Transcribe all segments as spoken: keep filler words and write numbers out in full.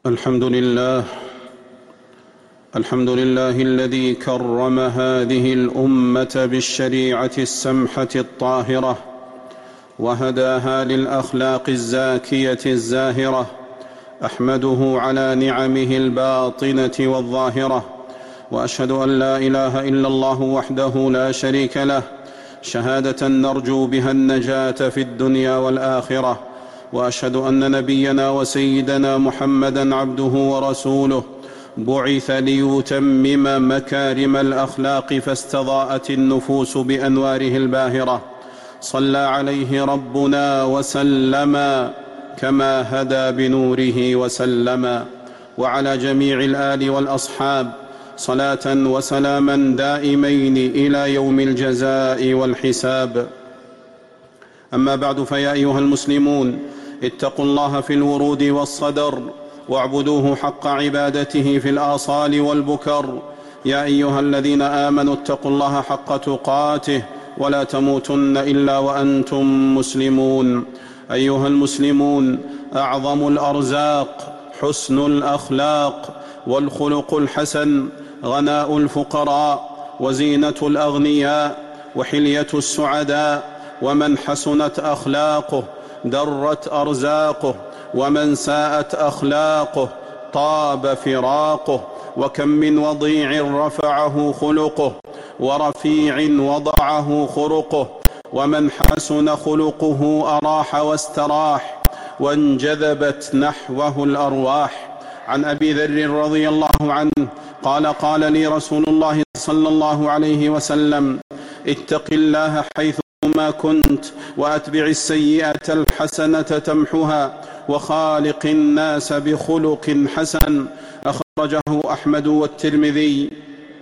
الحمد لله الحمد لله الذي كرم هذه الأمة بالشريعة السمحة الطاهرة وهداها للأخلاق الزاكية الزاهرة. أحمده على نعمه الباطنة والظاهرة، وأشهد أن لا إله إلا الله وحده لا شريك له، شهادة نرجو بها النجاة في الدنيا والآخرة. وأشهد أن نبينا وسيدنا محمدًا عبده ورسوله، بعث ليتمم مكارم الأخلاق فاستضاءت النفوس بأنواره الباهرة. صلى عليه ربنا وسلم كما هدى بنوره وسلم، وعلى جميع الآل والأصحاب صلاة وسلاما دائمين إلى يوم الجزاء والحساب. أما بعد، فيا أيها المسلمون، اتقوا الله في الورود والصدر، واعبدوه حق عبادته في الآصال والبكر. يا أيها الذين آمنوا اتقوا الله حق تقاته ولا تموتن إلا وأنتم مسلمون. أيها المسلمون، أعظم الأرزاق حسن الأخلاق، والخلق الحسن غناء الفقراء، وزينة الأغنياء، وحلية السعداء. ومن حسنت أخلاقه درت أرزاقه، ومن ساءت أخلاقه طاب فراقه. وكم من وضيع رفعه خلقه، ورفيع وضعه خرقه. ومن حسن خلقه أراح واستراح، وانجذبت نحوه الأرواح. عن أبي ذر رضي الله عنه قال: قال لي رسول الله صلى الله عليه وسلم: اتق الله حيث ما كنت، وأتبع السيئة الحسنة تمحها، وخالق الناس بخلق حسن. أخرجه أحمد والترمذي.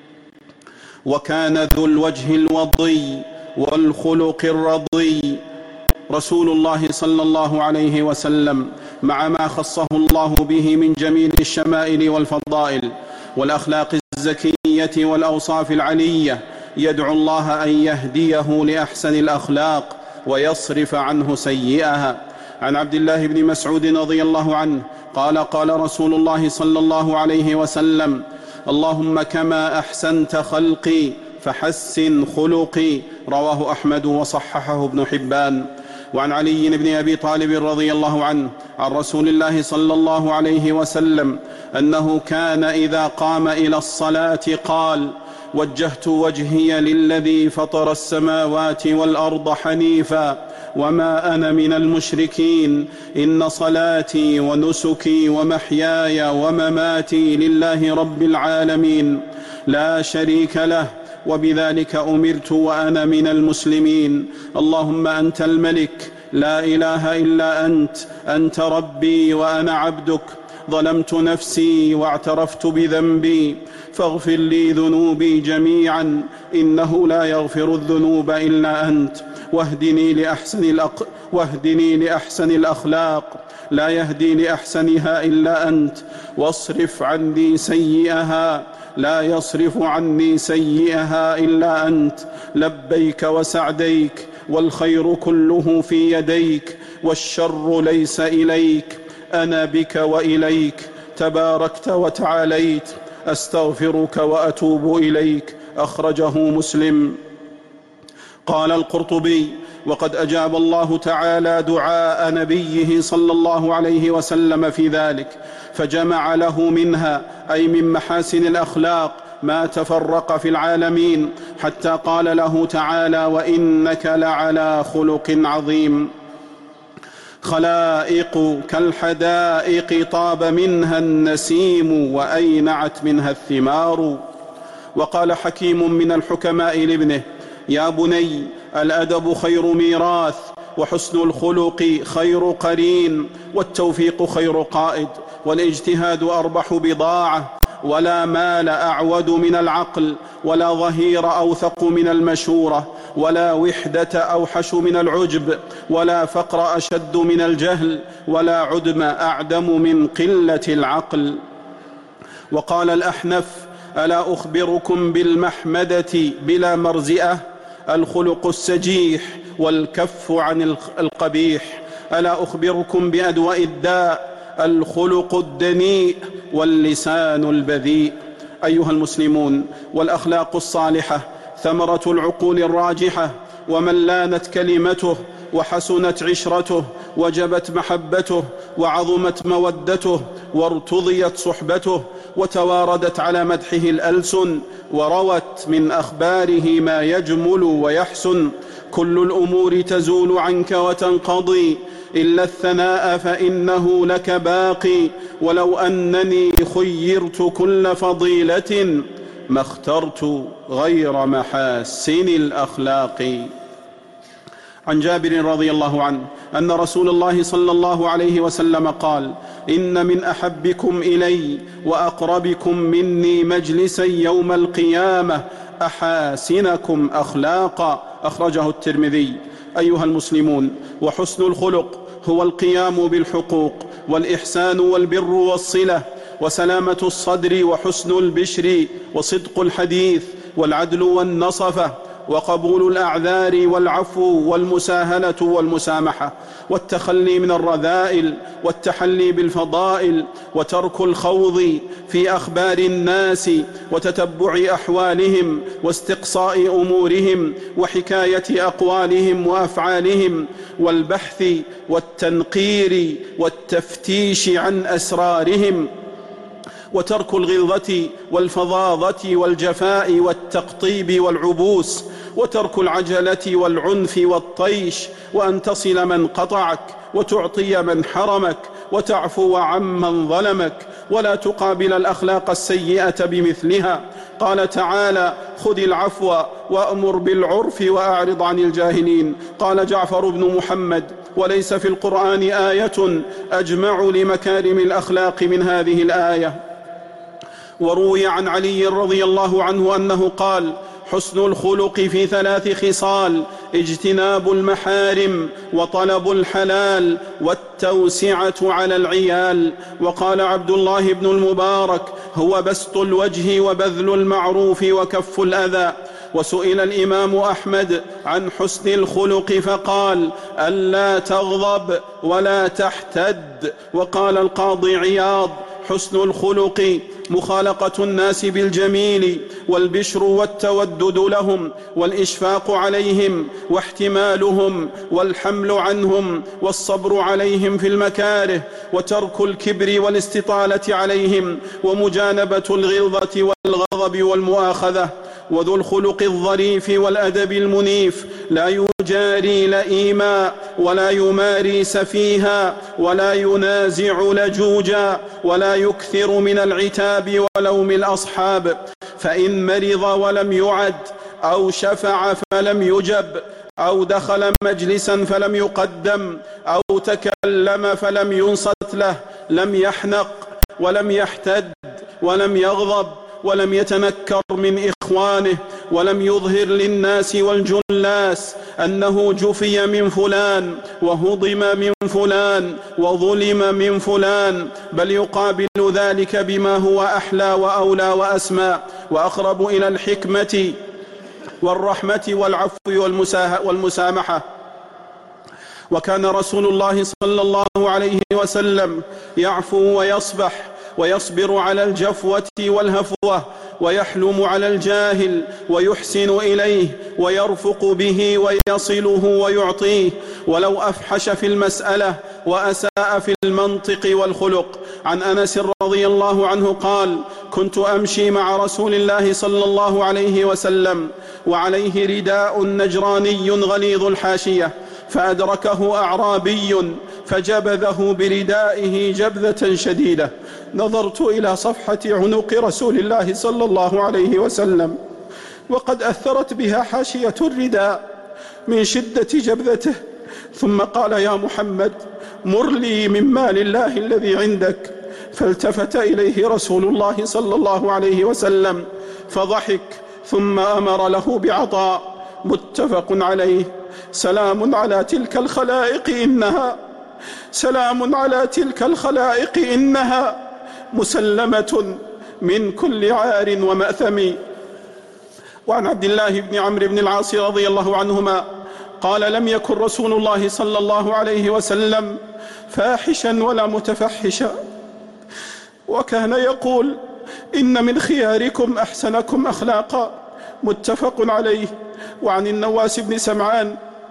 وكان ذو الوجه الوضي والخلق الرضي رسول الله صلى الله عليه وسلم، مع ما خصه الله به من جميل الشمائل والفضائل والأخلاق الزكية والأوصاف العلية، يدعو الله أن يهديه لأحسن الأخلاق ويصرف عنه سيئها. عن عبد الله بن مسعود رضي الله عنه قال: قال رسول الله صلى الله عليه وسلم: اللهم كما أحسنت خلقي فحسن خلقي. رواه أحمد وصححه ابن حبان. وعن علي بن أبي طالب رضي الله عنه عن رسول الله صلى الله عليه وسلم أنه كان إذا قام إلى الصلاة قال: وجهت وجهي للذي فطر السماوات والأرض حنيفا وما أنا من المشركين، إن صلاتي ونسكي ومحياي ومماتي لله رب العالمين لا شريك له، وبذلك أمرت وأنا من المسلمين. اللهم أنت الملك، لا إله إلا أنت، أنت ربي وأنا عبدك، ظلمت نفسي واعترفت بذنبي، فاغفر لي ذنوبي جميعا، إنه لا يغفر الذنوب إلا أنت، واهدني لأحسن, الأق... واهدني لأحسن الأخلاق، لا يهدي لأحسنها إلا أنت، واصرف عني سيئها، لا يصرف عني سيئها إلا أنت. لبيك وسعديك، والخير كله في يديك، والشر ليس إليك، أنا بك وإليك، تباركت وتعاليت، أستغفرك وأتوب إليك. أخرجه مسلم. قال القرطبي: وقد أجاب الله تعالى دعاء نبيه صلى الله عليه وسلم في ذلك، فجمع له منها، أي من محاسن الأخلاق، ما تفرق في العالمين، حتى قال له تعالى: وإنك لعلى خلق عظيم. خلائق كالحدائق طاب منها النسيم، وأينعت منها الثمار. وقال حكيم من الحكماء لابنه: يا بني، الأدب خير ميراث، وحسن الخلق خير قرين، والتوفيق خير قائد، والاجتهاد أربح بضاعة، ولا مال أعود من العقل، ولا ظهير أوثق من المشورة، ولا وحدة أوحش من العجب، ولا فقر أشد من الجهل، ولا عدم أعدم من قلة العقل. وقال الأحنف: ألا أخبركم بالمحمدة بلا مرزئة؟ الخلق السجيح، والكف عن القبيح. ألا أخبركم بأدواء الداء؟ الخلق الدنيء واللسان البذيء. أيها المسلمون، والأخلاق الصالحة ثمرة العقول الراجحة، ومن لانت كلمته وحسنت عشرته وجبت محبته وعظمت مودته وارتضيت صحبته وتواردت على مدحه الألسن وروت من أخباره ما يجمل ويحسن. كل الأمور تزول عنك وتنقضي إلا الثناء فإنه لك باقي، ولو أنني خيرت كل فضيلة ما اخترت غير محاسن الأخلاق. عن جابر رضي الله عنه أن رسول الله صلى الله عليه وسلم قال: إن من أحبكم إلي وأقربكم مني مجلسا يوم القيامة أحاسنكم أخلاقا، أخرجه الترمذي. أيها المسلمون، وحسن الخلق هو القيام بالحقوق والإحسان والبر والصلة وسلامة الصدر وحسن البشر وصدق الحديث والعدل والنصفة وقبول الأعذار والعفو والمساهلة والمسامحة والتخلي من الرذائل والتحلي بالفضائل وترك الخوض في أخبار الناس وتتبع أحوالهم واستقصاء أمورهم وحكاية أقوالهم وأفعالهم والبحث والتنقير والتفتيش عن أسرارهم، وترك الغلظة والفظاظة والجفاء والتقطيب والعبوس، وترك العجلة والعنف والطيش، وأن تصل من قطعك وتعطي من حرمك وتعفو عمن ظلمك ولا تقابل الأخلاق السيئة بمثلها. قال تعالى: خذ العفو وأمر بالعرف وأعرض عن الجاهلين. قال جعفر بن محمد: وليس في القرآن آية أجمع لمكارم الأخلاق من هذه الآية. وروي عن علي رضي الله عنه أنه قال: حسن الخلق في ثلاث خصال: اجتناب المحارم وطلب الحلال والتوسعة على العيال. وقال عبد الله بن المبارك: هو بسط الوجه وبذل المعروف وكف الأذى. وسئل الإمام أحمد عن حسن الخلق فقال: ألا تغضب ولا تحتد. وقال القاضي عياض: حسن الخلق مخالقة الناس بالجميل والبشر والتودد لهم والإشفاق عليهم واحتمالهم والحمل عنهم والصبر عليهم في المكاره وترك الكبر والاستطالة عليهم ومجانبة الغلظة والغضب والمؤاخذة. وذو الخلق الظريف والأدب المنيف لا يجاري لئيما ولا يماري سفيها ولا ينازع لجوجا ولا يكثر من العتاب ولوم الأصحاب، فإن مرض ولم يعد أو شفع فلم يجب أو دخل مجلسا فلم يقدم أو تكلم فلم ينصت له لم يحنق ولم يحتد ولم يغضب ولم يتنكر من إخوانه ولم يظهر للناس والجلاس أنه جفي من فلان وهضم من فلان وظلم من فلان، بل يقابل ذلك بما هو أحلى وأولى وأسمى وأقرب إلى الحكمة والرحمة والعفو والمسامحة. وكان رسول الله صلى الله عليه وسلم يعفو ويصبح ويصبر على الجفوة والهفوة ويحلم على الجاهل ويحسن إليه ويرفق به ويصله ويعطيه ولو أفحش في المسألة وأساء في المنطق والخلق. عن أنس رضي الله عنه قال: كنت أمشي مع رسول الله صلى الله عليه وسلم وعليه رداء نجراني غليظ الحاشية، فأدركه أعرابي فجبذه بردائه جبذة شديدة. نظرت إلى صفحة عنق رسول الله صلى الله عليه وسلم وقد أثرت بها حاشية الرداء من شدة جبذته، ثم قال: يا محمد، مر لي من مال الله الذي عندك. فالتفت إليه رسول الله صلى الله عليه وسلم فضحك ثم أمر له بعطاء. متفق عليه. سلام على تلك الخلائق إنها سلام على تلك الخلائق إنها مسلمة من كل عار ومأثم. وعن عبد الله بن عمرو بن العاص رضي الله عنهما قال لم يكن رسول الله صلى الله عليه وسلم فاحشا ولا متفحشا، وكان يقول إن من خياركم أحسنكم أخلاقا، متفق عليه. وعن النواس بن سمعان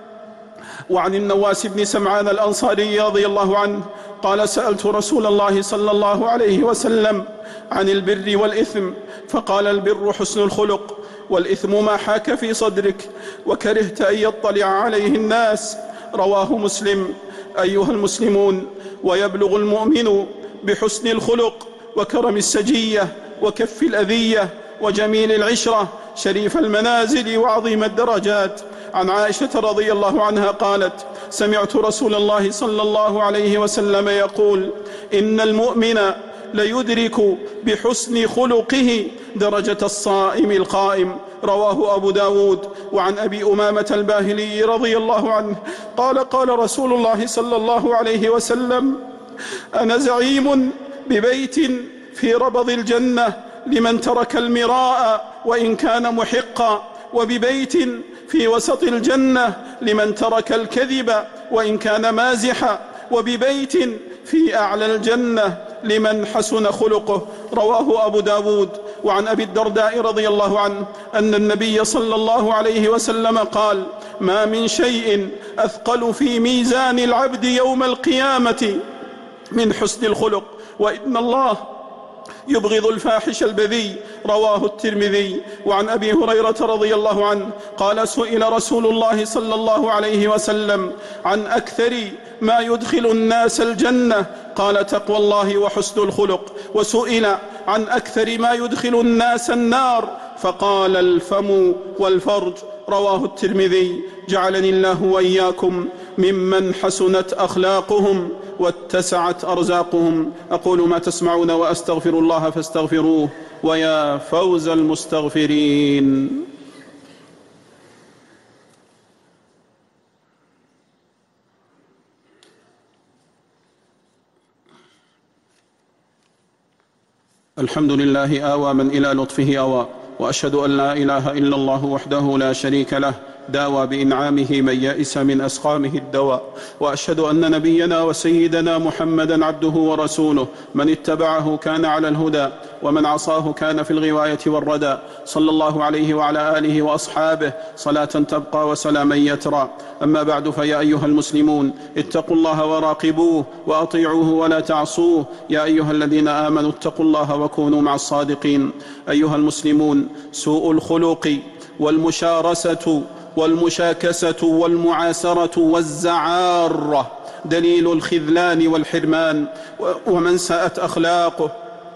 وعن النواس بن سمعان الأنصاري رضي الله عنه قال سألت رسول الله صلى الله عليه وسلم عن البر والإثم، فقال البر حسن الخلق، والإثم ما حاك في صدرك وكرهت أن يطلع عليه الناس، رواه مسلم. أيها المسلمون، ويبلغ المؤمن بحسن الخلق وكرم السجية وكف الأذية وجميل العشرة شريف المنازل وعظيم الدرجات. عن عائشة رضي الله عنها قالت سمعت رسول الله صلى الله عليه وسلم يقول إن المؤمن ليدرك بحسن خلقه درجة الصائم القائم، رواه أبو داود. وعن أبي أمامة الباهلي رضي الله عنه قال قال رسول الله صلى الله عليه وسلم أنا زعيم ببيت في ربض الجنة لمن ترك المراء وإن كان محقا، وببيت في وسط الجنة لمن ترك الكذب وإن كان مازحا، وببيت في أعلى الجنة لمن حسن خلقه، رواه أبو داود. وعن أبي الدرداء رضي الله عنه أن النبي صلى الله عليه وسلم قال ما من شيء أثقل في ميزان العبد يوم القيامة من حسن الخلق، وإن الله يبغض الفاحش البذيء، رواه الترمذي. وعن أبي هريرة رضي الله عنه قال سئل رسول الله صلى الله عليه وسلم عن أكثر ما يدخل الناس الجنة، قال تقوى الله وحسن الخلق. وسئل عن أكثر ما يدخل الناس النار، فقال الفم والفرج، رواه الترمذي. جعلني الله وإياكم ممن حسنت أخلاقهم واتسعت أرزاقهم. أقول ما تسمعون وأستغفر الله فاستغفروه، ويا فوز المستغفرين. الحمد لله آوى من إلى لطفه أوى، وأشهد أن لا إله إلا الله وحده لا شريك له داوى بإنعامه من يئس من أسقامه الدواء. وأشهد أن نبينا وسيدنا محمدا عبده ورسوله، من اتبعه كان على الهدى ومن عصاه كان في الغواية والردى، صلى الله عليه وعلى آله وأصحابه صلاة تبقى وسلاما يترى. أما بعد، فيا أيها المسلمون اتقوا الله وراقبوه وأطيعوه ولا تعصوه، يا أيها الذين آمنوا اتقوا الله وكونوا مع الصادقين. أيها المسلمون، سوء الخلق والمشارسة والمشاكسة والمعاسرة والزعارة دليل الخذلان والحرمان، ومن ساءت أخلاقه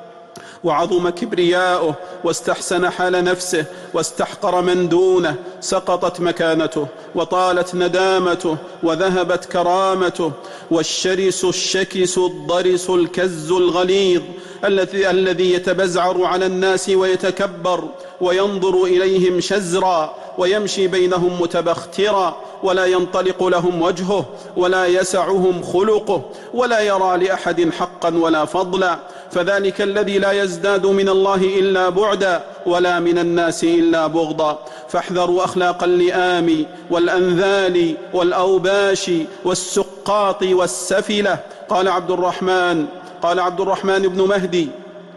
وعظم كبرياؤه واستحسن حال نفسه واستحقر من دونه سقطت مكانته وطالت ندامته وذهبت كرامته. والشرس الشكس الضرس الكز الغليظ الذي الذي يتبزعر على الناس ويتكبر وينظر إليهم شزرا ويمشي بينهم متبخترا، ولا ينطلق لهم وجهه ولا يسعهم خلقه ولا يرى لأحد حقا ولا فضلا، فذلك الذي لا يزداد من الله إلا بعدا ولا من الناس إلا بغضا. فاحذروا أخلاق اللئام والأنذال والأوباش والسقاط والسفلة. قال عبد الرحمن قال عبد الرحمن بن مهدي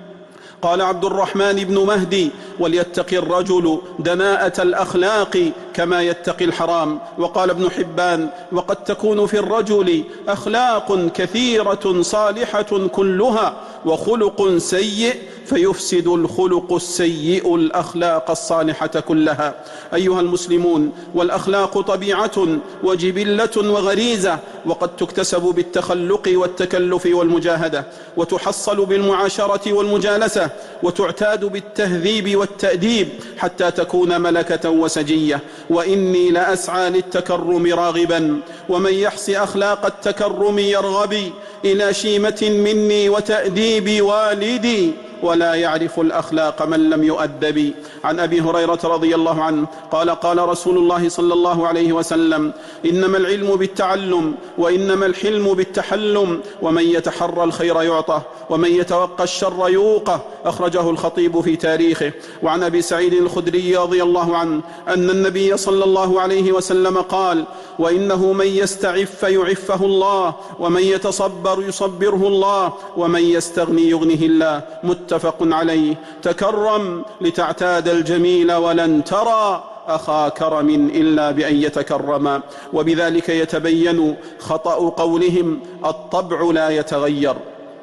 قال عبد الرحمن بن مهدي وليتقي الرجل دناءة الأخلاق كما يتقي الحرام. وقال ابن حبان وقد تكون في الرجل أخلاق كثيرة صالحة كلها وخلق سيء فيفسد الخلق السيء الأخلاق الصالحة كلها. أيها المسلمون، والأخلاق طبيعة وجبلة وغريزة، وقد تكتسب بالتخلق والتكلف والمجاهدة، وتحصل بالمعاشرة والمجالسة، وتعتاد بالتهذيب والتأديب حتى تكون ملكة وسجية. وإني لأسعى للتكرم راغبا، ومن يحس أخلاق التكرم يرغب إلى شيمة مني وتأديب والدي. ولا يعرف الأخلاق من لم يؤدب. عن أبي هريرة رضي الله عنه قال قال رسول الله صلى الله عليه وسلم: إنما العلم بالتعلم وإنما الحلم بالتحلم، ومن يتحرى الخير يعطه ومن يتوقى الشر يوقه. أخرجه الخطيب في تاريخه. وعن أبي سعيد الخدري رضي الله عنه أن النبي صلى الله عليه وسلم قال: وإنه من يستعف يعفه الله، ومن يتصبر يصبره الله، ومن يستغني يغنه الله. متفق عليه. تكرم لتعتاد الجميل ولن ترى أخا كرم إلا بأن يتكرم. وبذلك يتبين خطأ قولهم: الطبع لا يتغير.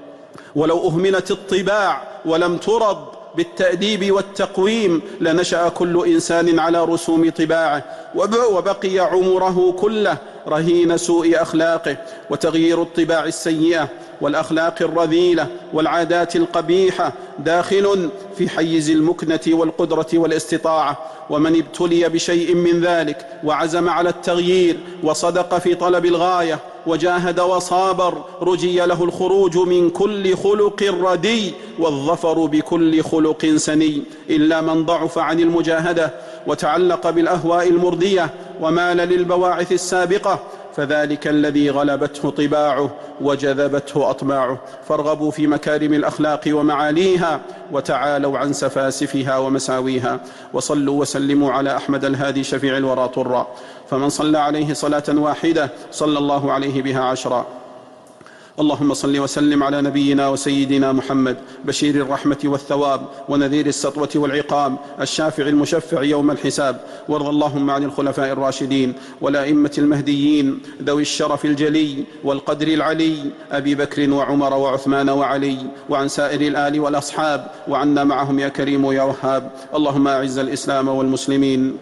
ولو أهملت الطباع ولم ترض بالتأديب والتقويم لنشأ كل إنسان على رسوم طباعه، وبقي عمره كله رهين سوء أخلاقه. وتغيير الطباع السيئة والأخلاق الرذيلة والعادات القبيحة داخل في حيز المكنة والقدرة والاستطاعة. ومن ابتلي بشيء من ذلك وعزم على التغيير وصدق في طلب الغاية وجاهد وصابر رجي له الخروج من كل خلق ردي والظفر بكل خلق سني، إلا من ضعف عن المجاهدة وتعلق بالأهواء المردية ومال للبواعث السابقة، فذلك الذي غلبته طباعه وجذبته أطماعه. فارغبوا في مكارم الأخلاق ومعاليها، وتعالوا عن سفاسفها ومساويها. وصلوا وسلموا على أحمد الهادي شفيع الورى طرا، فمن صلى عليه صلاة واحدة صلى الله عليه بها عشرا. اللهم صل وسلم على نبينا وسيدنا محمد بشير الرحمة والثواب ونذير السطوة والعقاب، الشافع المشفع يوم الحساب. وارض اللهم عن الخلفاء الراشدين والأئمة المهديين ذوي الشرف الجلي والقدر العلي، أبي بكر وعمر وعثمان وعلي، وعن سائر الآل والأصحاب، وعنا معهم يا كريم يا وهاب. اللهم أعز الإسلام والمسلمين،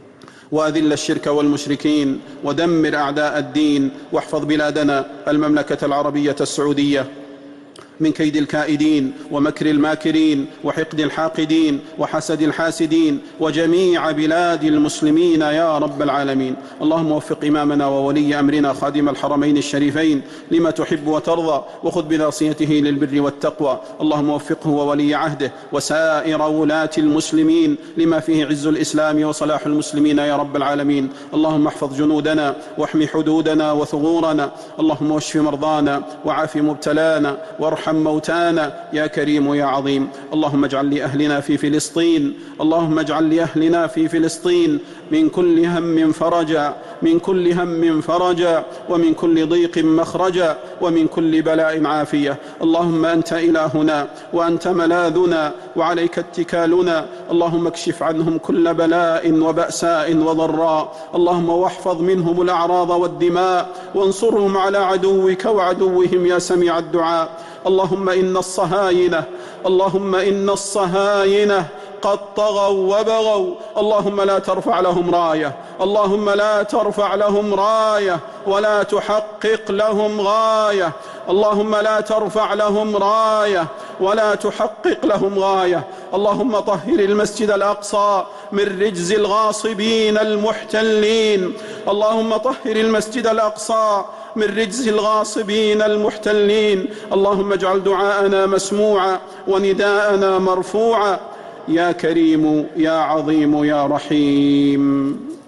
وأذل الشرك والمشركين، ودمر أعداء الدين، واحفظ بلادنا المملكة العربية السعودية من كيد الكائدين ومكر الماكرين وحقد الحاقدين وحسد الحاسدين، وجميع بلاد المسلمين يا رب العالمين. اللهم وفق إمامنا وولي أمرنا خادم الحرمين الشريفين لما تحب وترضى، وخذ بناصيته للبر والتقوى. اللهم وفقه وولي عهده وسائر ولاة المسلمين لما فيه عز الإسلام وصلاح المسلمين يا رب العالمين. اللهم احفظ جنودنا واحمي حدودنا وثغورنا. اللهم واشف مرضانا وعاف مبتلانا وارحم موتانا يا كريم يا عظيم. اللهم اجعل لأهلنا في فلسطين اللهم اجعل لأهلنا في فلسطين من كل هم فرجا من كل هم فرجا ومن كل ضيق مخرجا ومن كل بلاء عافية. اللهم أنت إلهنا وأنت ملاذنا وعليك اتكالنا. اللهم اكشف عنهم كل بلاء وبأساء وضراء. اللهم واحفظ منهم الأعراض والدماء، وانصرهم على عدوك وعدوهم يا سميع الدعاء. اللهم إن الصهاينة اللهم إن الصهاينة قد طغوا وبغوا. اللهم لا ترفع لهم راية اللهم لا ترفع لهم راية ولا تحقق لهم غاية. اللهم لا ترفع لهم راية ولا تحقق لهم غاية. اللهم طهر المسجد الأقصى من رجز الغاصبين المحتلين. اللهم طهر المسجد الأقصى من رجز الغاصبين المحتلين. اللهم اجعل دعاءنا مسموعا ونداءنا مرفوعا يا كريم يا عظيم يا رحيم.